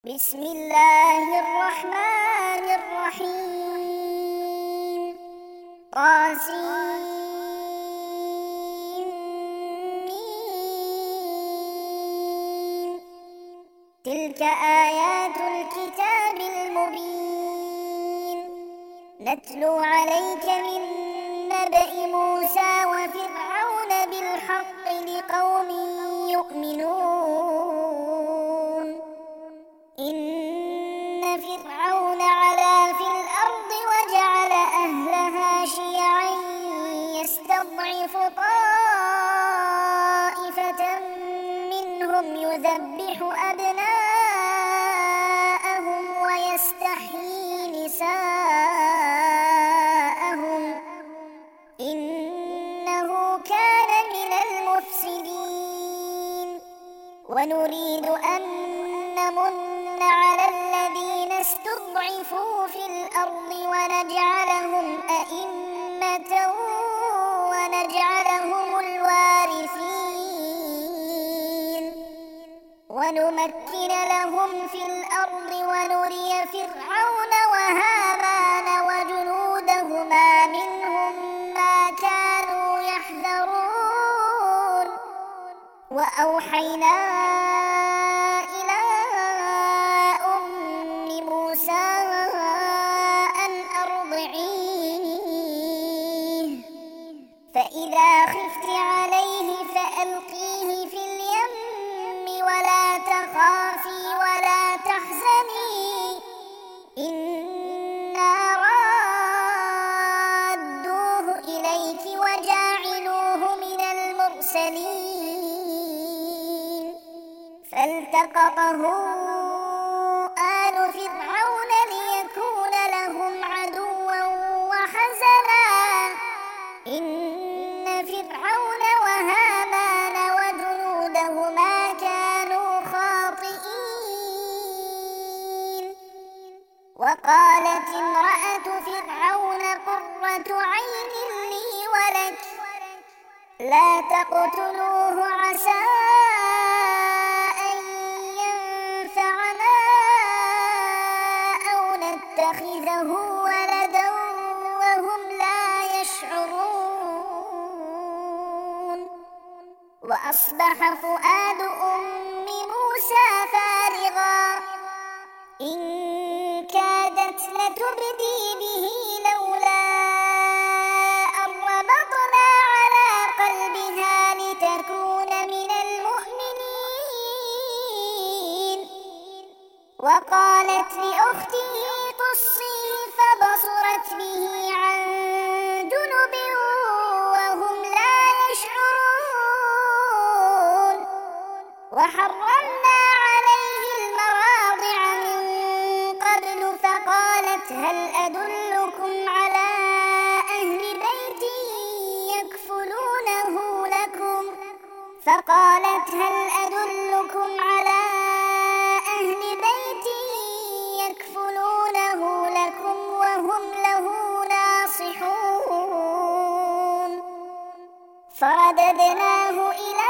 بسم الله الرحمن الرحيم طاسيم تلك آيات الكتاب المبين نتلو عليك من نبأ موسى وفرعون بالحق لقوم يؤمنون إن فرعون علا في الأرض وجعل أهلها شيعا يستضعف طائفة منهم يذبح أبناءهم ويستحيي نساءهم إنه كان من المفسدين ونريد أن نمن على الذين استضعفوا في الأرض ونجعلهم أئمة ونجعلهم الوارثين ونمكن لهم في الأرض ونري فرعون وهامان وجنودهما منهم ما كانوا يحذرون وأوحينا إلى أم موسى أن أرضعيه فإذا خفت عليه فألقيه في اليم ولا تخافي ولا تحزني إنا رادوه إليك وجاعلوه من المرسلين فالتقطه آل فرعون ليكون لهم عدوا وحزنا إن فرعون وهامان وجنودهما كانوا خاطئين وقالت امرأة فرعون قرة عين لي ولك لا تقتلوه عسى أن ينفعنا أو نتخذه ولدا وهم لا يشعرون وأصبح فؤاد أم موسى فارغا إن كادت لتبدي به لولا أن ربطنا على قلبها لتكون من المؤمنين وقالت لأخته قصيه فبصرت به عن جنب وهم لا يشعرون وحرمنا عليه المراضع من قبل فقالت هل أدلكم على أهل بيت يكفلونه لكم أهل بيت يكفلونه لكم وهم له ناصحون فرددناه إلى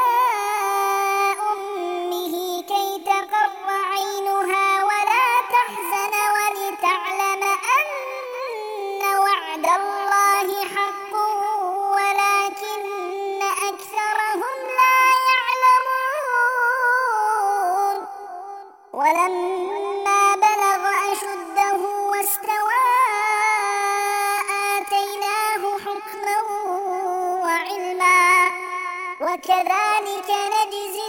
أمه كي تقر عينها ولا تحزن ولتعلم أن وعد الله حق ولكن أكثرهم لا يعلمون ولما بلغ أشده واستوى آتيناه حكما وعلما وكذلك نجزي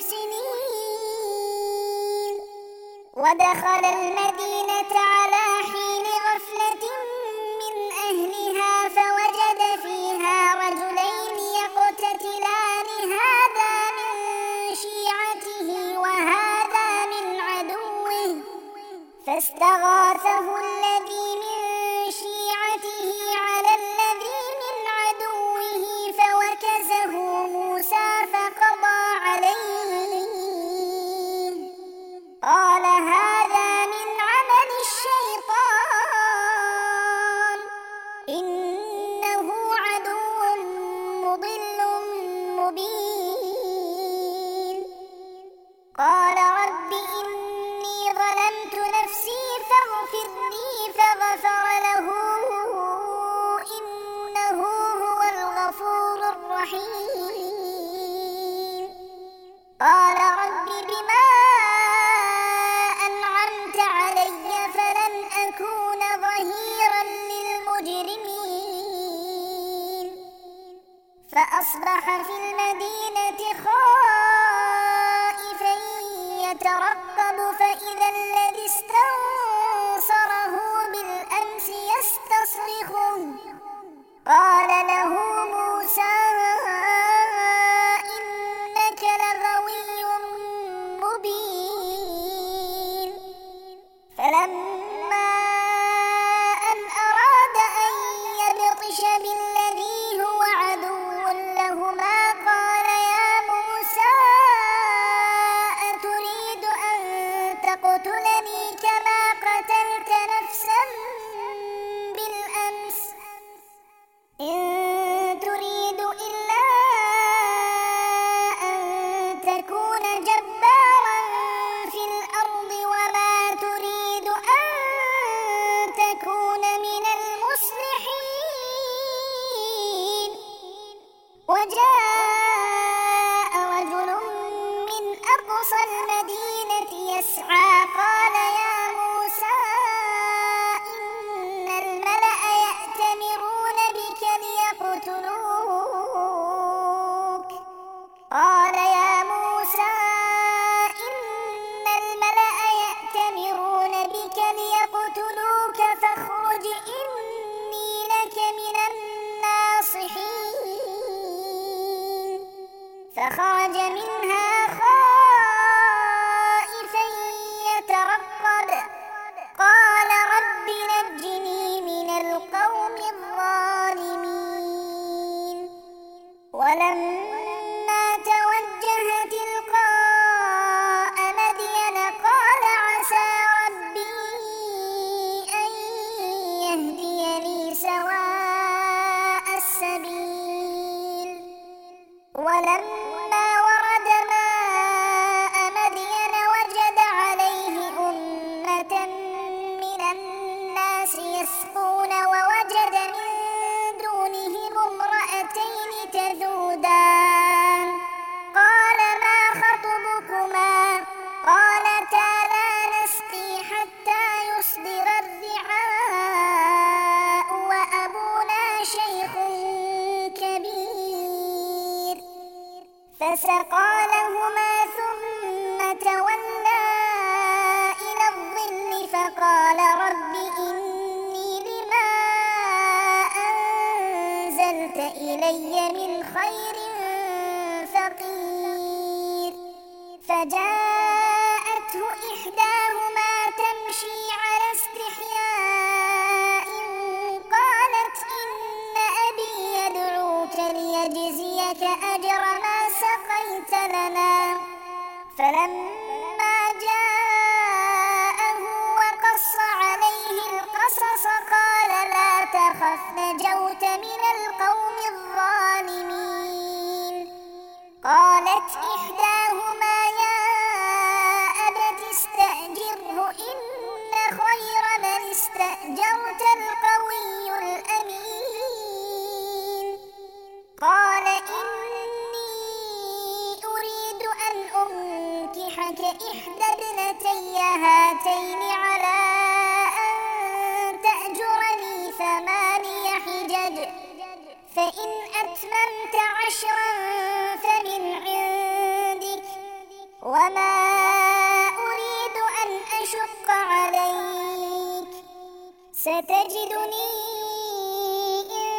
المحسنين ودخل المدينة على حين غفلة من أهلها فوجد فيها رجلين يقتتلان هذا من شيعته وهذا من عدوه فاستغاثه الذي من شيعته على الذي من عدوه فوكزه موسى فقضى عليه قال هذا من عمل الشيطان إنه عدو مضل مبين قال رب إني ظلمت استغفر لي فغفر له إنه هو الغفور الرحيم. قال رب بما أنعمت علي فلن أكون ظهيرا للمجرمين. فأصبح في المدينة خائفا يترقب فإذا الذي استنصره بالأمس يستصرخه. قال له موسى إنك لغوي مبين. فلما أن أراد أن يبطش بالذي هو عدو لهما قال يا موسى أتريد أن تقتلني كما قتلت نفسا بالأمس إن تريد إلا أن تكون جبارا في الأرض وما تريد أن تكون من المصلحين. وجاء رجل من أقصى المدينة يسعى قال يا موسى إن الملأ يأتمرون بك ليقتلوك. قال يا موسى إن الملأ يأتمرون بك ليقتلوك فاخرج إني لك من الناصحين. فخرج منها خائفا يترقب قال رب نجني من القوم الظالمين. ولما توجه تلقاء مدين قال عسى ربي أن يهديني سواء السبيل. ولما ورد ماء مدين وجد عليه أمة من الناس يسقون ووجد من دونهم امرأتين تذودان. قال ما خطبكما؟ قالتا لا نسقي حتى يصدر الرعاء وأبونا شيخ كبير. فسقى لهما ثم تولى إلى الظل فقال رب إني لما أنزلت إلي من خير فقير. فجاءته إحداهما تمشي على استحياء قالت إن أبي يدعوك ليجزيك أجر ما سقيت لنا. فلما جاءه وقص عليه القصص قال لا تخف نجوت من القوم الظالمين. قالت إحداهما يا أبت استأجره إن خير من استأجرت القوي الأمين. قال إني أريد أن أنكحك إحدى ابنتي هاتين على أن تأجرني 8 حجج فإن أتممت 10 فمن عندك وما أريد أن أشق عليك ستجدني إن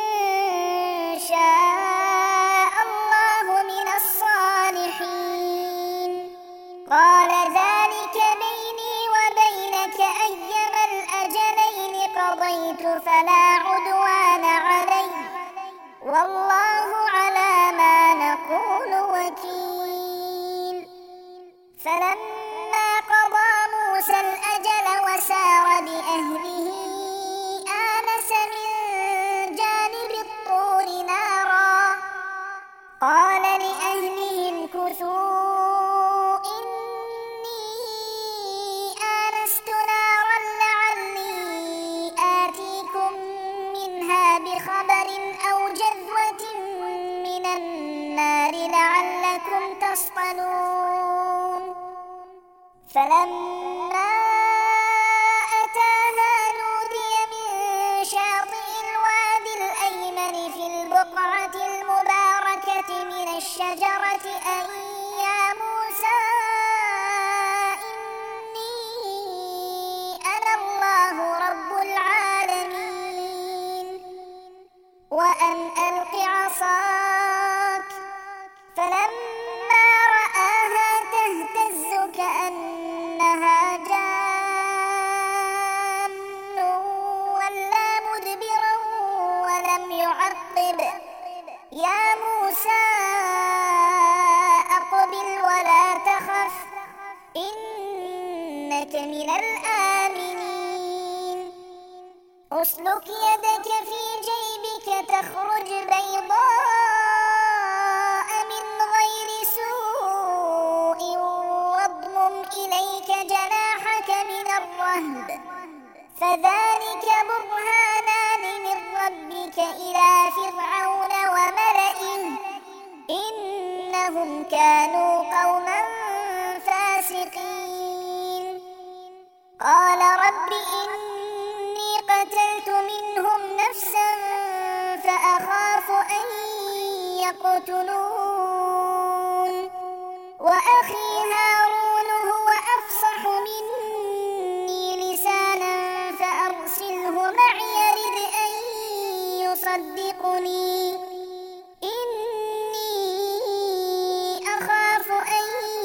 شاء الله من الصالحين. قال ذلك بيني وبينك أيما الأجلين قضيت فلا عدوان علي والله على ما نقول وكيل. فلما قضى موسى الأجل وسار بأهله آنس من جانب الطور نارا قال لأهلهم كثوا إني آنست نارا لعلي الآمنين اسلك يدك في جيبك تخرج بيضاء من غير سوء واضمم إليك جناحك من الرهب فذلك برهانان من ربك إلى فرعون وملئه إنهم كانوا قوما فاسقين قال رب إني قتلت منهم نفسا فأخاف أن يقتلون وأخي هارون هو أفصح مني لسانا فأرسله معي يرد أن يصدقني إني أخاف أن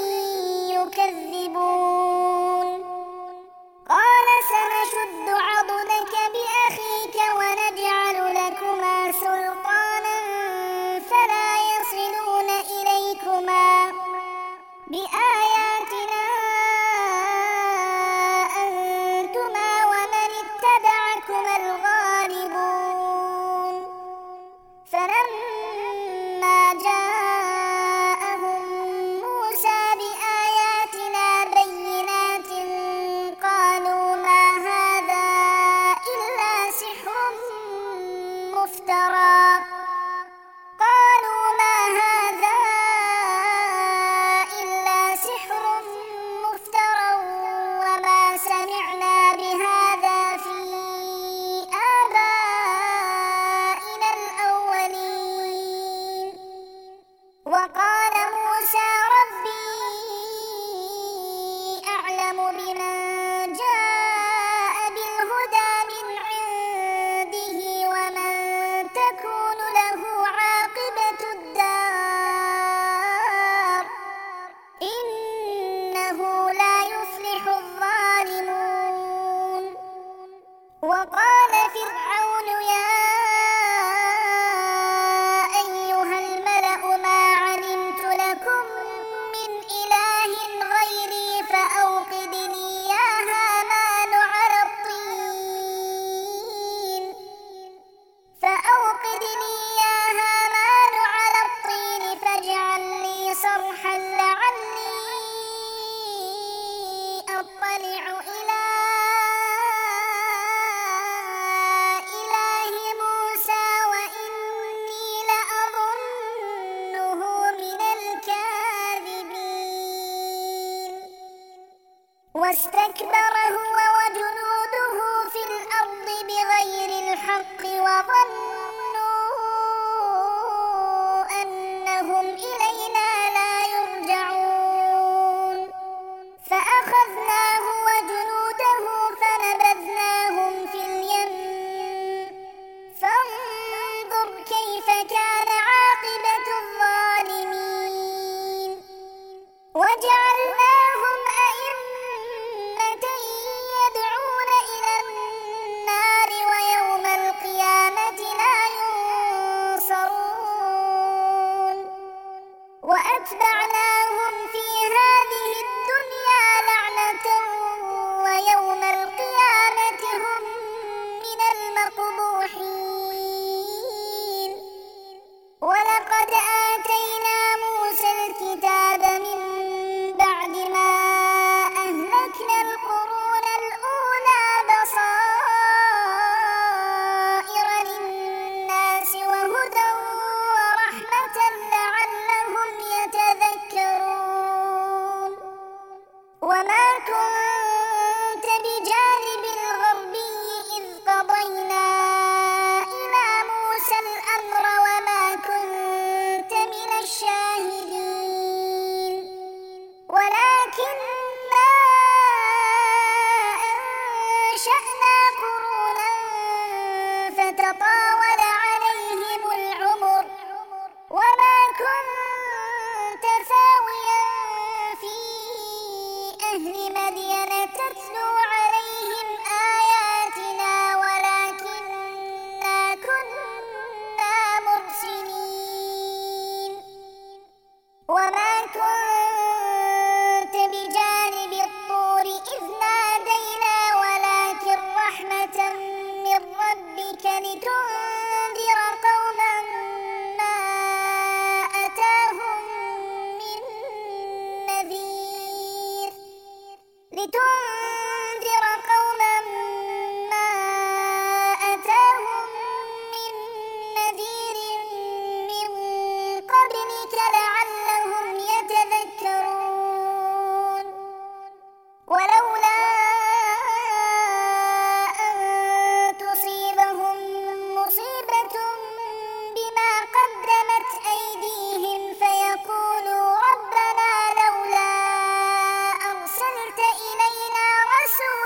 يكذبون قال سنشد عضدك بأخيك ونجعل لكما سلطانا فلا يصلون إليكما بآياتنا أنتما ومن اتبعكما الغالبون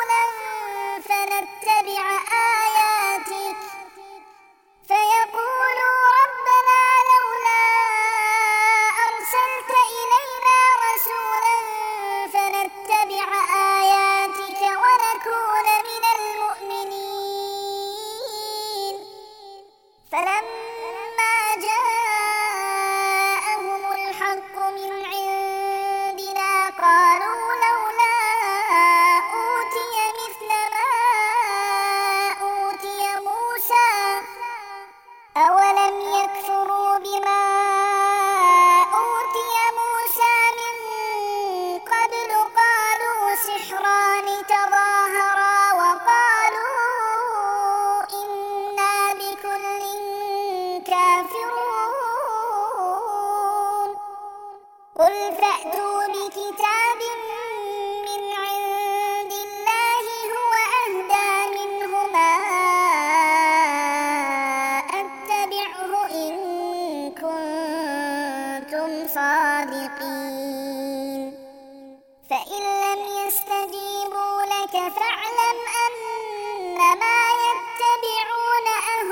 رسولا فنتبع آياتك فيقولوا ربنا لولا أرسلت إلينا رسولا فنتبع آياتك ونكون من المؤمنين فلما جاءهم الحق من عندنا قالوا لولا أوتي مثل ما أوتي موسى أولم يكفروا بما أوتي موسى من قبل قالوا سحران تظاهرا وقالوا إنا بكل كافرون قل فأتوا بكتاب من عند الله هو أهدى منهما أتبعه إن كنتم صادقين فإن لم يستجيبوا لك فاعلم أنما يتبعون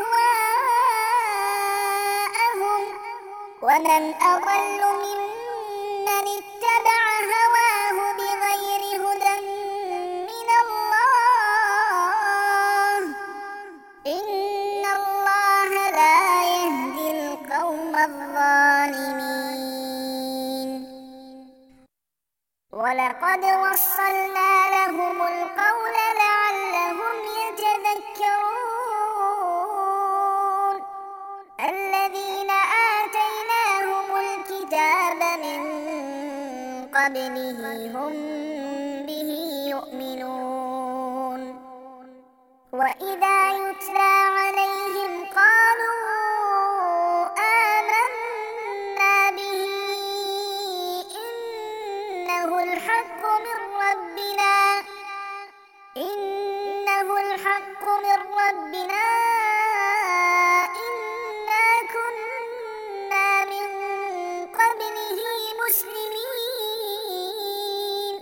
أهواءهم ومن أضل ممن اتبع هواه بغير هدى من الله إن الله لا يهدي القوم الظالمين ولقد وصلنا لهم القول لعلهم يتذكرون الذين آتيناهم الكتاب من قبله هم به يؤمنون وإذا يتلى عليهم قالوا آمنا به إنه الحق من ربنا إنا كنا من قبله مسلمين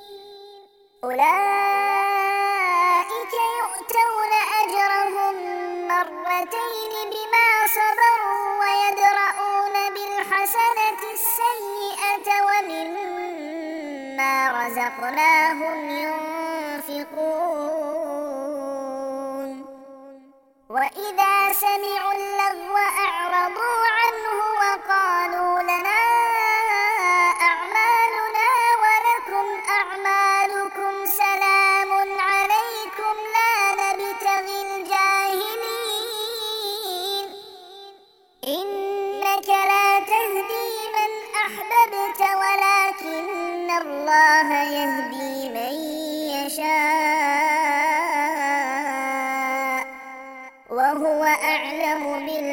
أولئك يؤتون أجرهم مرتين بما صبروا ويدرؤون بالحسنة السيئة ومما رزقناهم ينفقون وإذا سمعوا اللغو أعرضوا عنه وقالوا لنا أعمالنا ولكم أعمالكم سلام عليكم لا نبتغي الجاهلين إنك لا تهدي من أحببت ولكن الله يهدي من يشاء وهو أعلم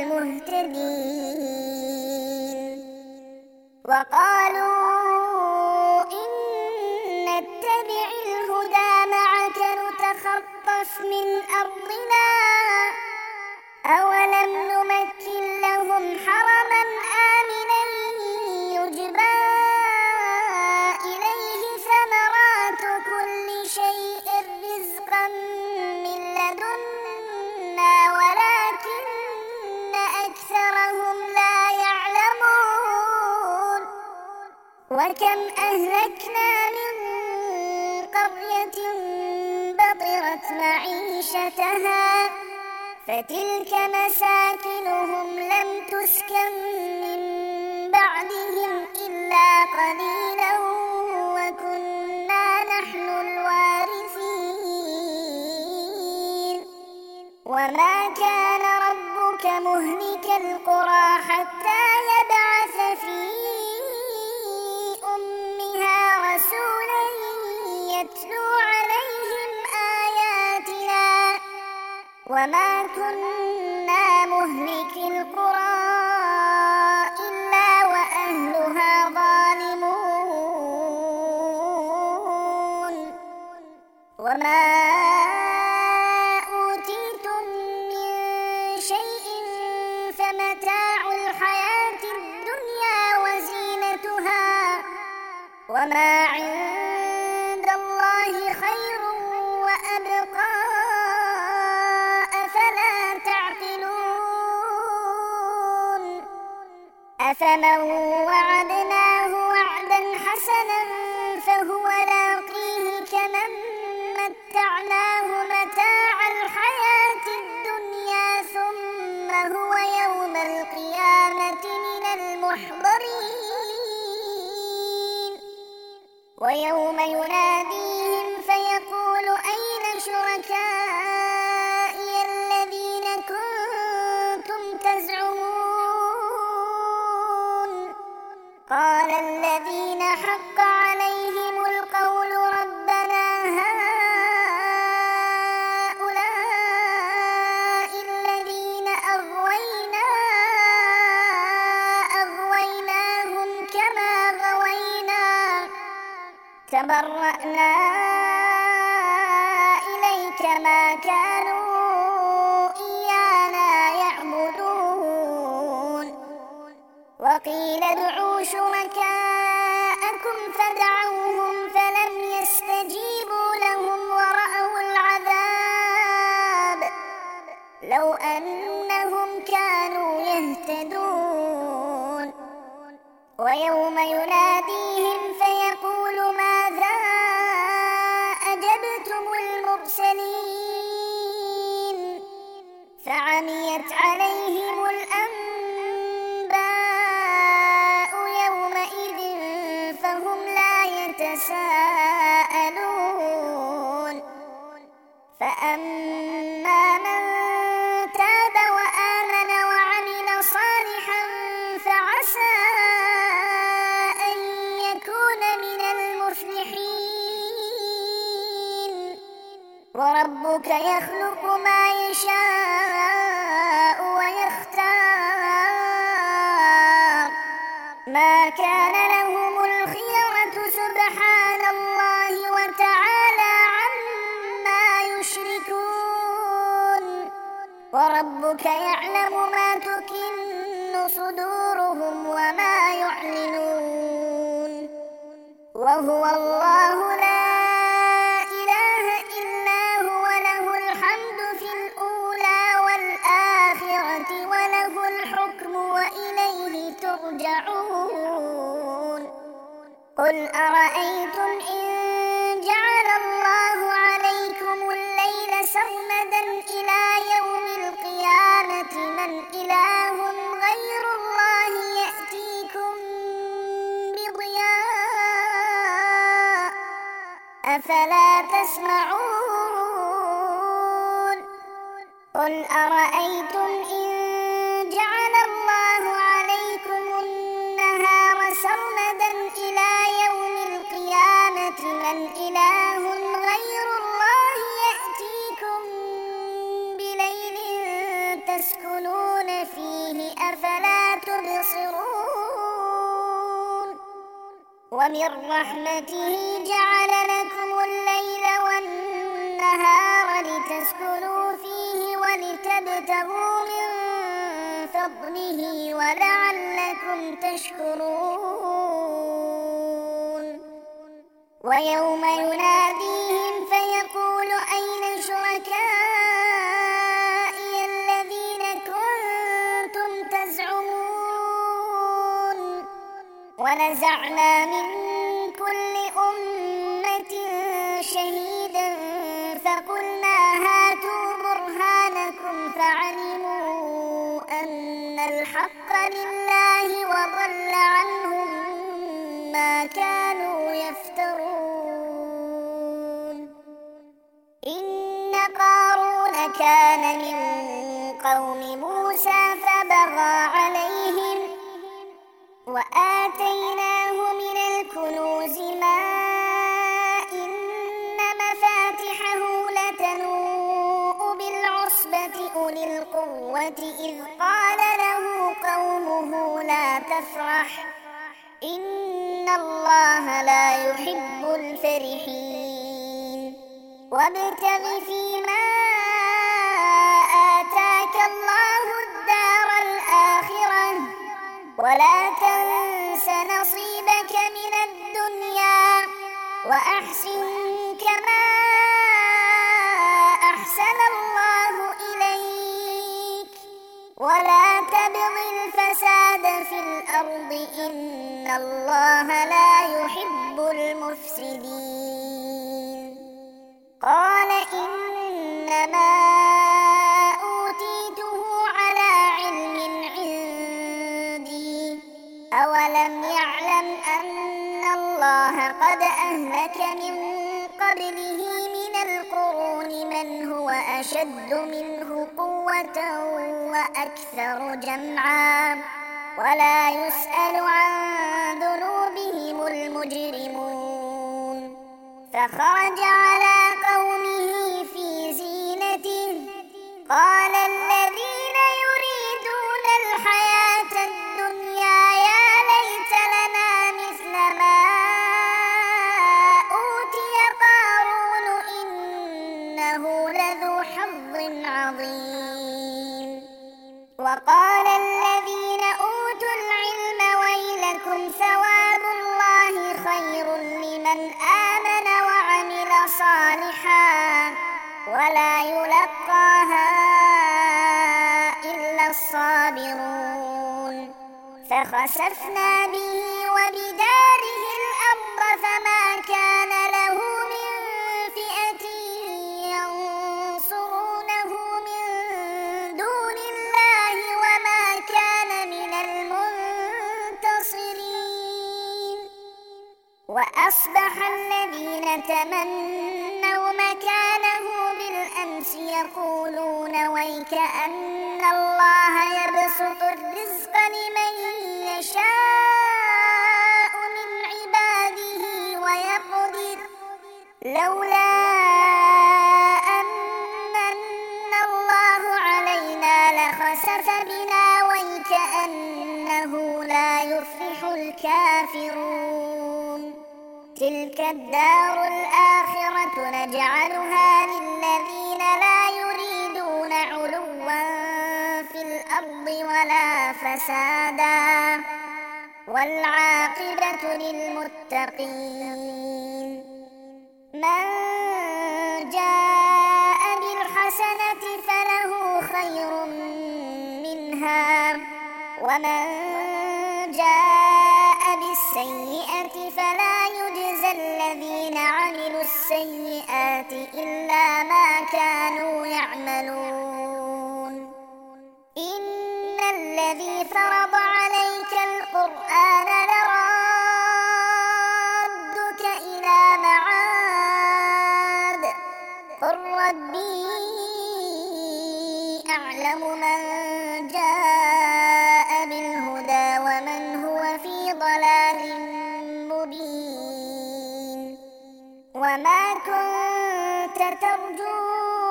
بالمهتدين وقالوا إن نتبع الهدى معك نتخطف من أرضنا أولم نمكن لهم حرما آمنا يجبى إليه ثمرات كل شيء رزقا من لدنا ولكن أكثرهم لا يعلمون وكم أهلكنا من قرية بطرت معيشتها فتلك مساكنهم لم تسكن من بعدهم إلا قليلا وكنا نحن الوارثين وما كان ربك مهلك القرى حتى يبعث في أمها رسولا يتلو عليهم آياتنا وما كنا مهلك القرى إلا وأهلها ظالمون وما أوتيتم من شيء فمتاع الحياة الدنيا وزينتها وما عند الله خير وأبقى أفمن وعدناه وعدا حسنا فهو لاقيه كمن متعناه متاع الحياة الدنيا ثم هو يوم القيامة من المحضرين ويوم يناديهم فيقول أين شركائي الذين كنتم تزعمون قال الذين حق عليهم القول ربنا هؤلاء الذين أغويناهم كما غوينا تبرأنا إليك ما كانوا إيانا يعبدون وقيل ادعوا شركاءكم فدعوهم فلم يستجيبوا لهم ورأوا العذاب لو أنهم كانوا يهتدون ويوم يناديهم فيقول ماذا أجبتم المرسلين فعميت عليهم الأنباء يومئذ فهم لا يتساءلون فأما من تاب وآمن وعمل صالحا فعسى أن يكون من المفلحين وربك يخلق ما يشاء ويختار ما كان لهم الخيرة سبحان الله وتعالى عما يشركون وربك يعلم ما تكن صدورهم وما يعلنون وهو الله لا إله إلا هو له الحمد في الأولى والآخرة وله الحكم وإليه ترجعون قل أرأيتم إن جعل الله عليكم الليل سرمدا إلى يوم القيامة من إله غير الله يأتيكم بضياء أفلا تسمعون قل أرأيتم إن جعل الله عليكم النهار سرمدا إلى يوم القيامة من إله غير الله يأتيكم بليل تسكنون فيه أفلا تبصرون ومن رحمته جعل لكم الليل والنهار لتسكنوا فيه ولتبتغوا من فضله ولعلكم تشكرون ويوم يناديهم فيقول أين شركائي الذين كنتم تزعمون ونزعنا من كل أمة شهيدا فقلنا هاتوا برهانكم فعلموا أن الحق لله وضل عنهم ما كانوا يفترون إن قارون كان من قوم موسى فبغى عليهم وآتيناه من الكنوز ما إن مفاتحه لتنوء بالعصبة أولي القوة إذ قال له قومه لا تفرح إن الله لا يحب الفرحين وابتغ فيما آتاك الله الدار الآخرة ولا تنس نصيبك من الدنيا وأحسن كما أحسن الله إليك ولا تبغ الفساد في الأرض الله لا يحب المفسدين. قال إنما أوتيته على علم عندي، أولم يعلم أن الله قد أهلك من قبله من القرون من هو أشد منه قوة وأكثر جمعا ولا يسأل عن ذنوبهم المجرمون. فخرج على قومه في زينته قال الذين يريدون الحياة الدنيا يا ليت لنا مثل ما أوتي قارون إنه لذو حظ عظيم. وقال الذين أوتوا العلم ويلكم ثواب الله خير لمن آمن وعمل صالحا ولا يلقاها إلا الصابرون. فخسفنا به وبداره الأرض فما كان له من فئة ينصرونه من دون الله وما كان من المنتصرين. وأصبح الذين تمنوا مكانه بالأمس يقولون ويكأن الله يبسط الرزق لمن يشاء من عباده ويقدر لولا أمن الله علينا لخسف بنا ويكأنه لا يفلح الكافرون. تلك الدار الآخرة نجعلها للذين لا يريدون علوا في الأرض ولا فسادا والعاقبة للمتقين. من جاء بالحسنة فله خير منها ومن جاء بالسيئة فلا يجزى الذين عملوا السيئات إلا ما كانوا يعملون. إن الذي فرض عليك القرآن لرادك إلى معاد قل ربي أعلم من جاء بالهدى ومن هو في ضلال مبين. وما كنت ترجو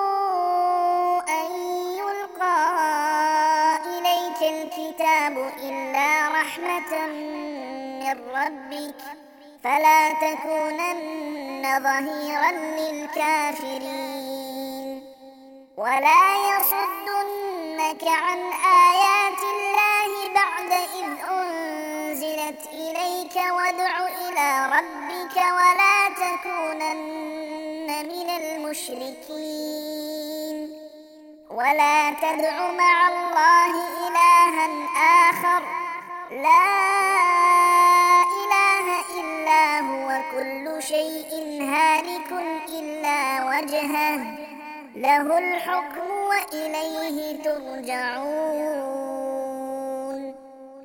أن يلقى إليك الكتاب إلا رحمة من ربك فلا تكونن ظهيرا للكافرين. ولا يصدنك عن آيات الله بعد إذ أنزلت إليك وادع إلى ربك ولا تكونن من المشركين. ولا تدع مع الله إلها آخر لا إله إلا هو كل شيء هالك إلا وجهه له الحكم وإليه ترجعون.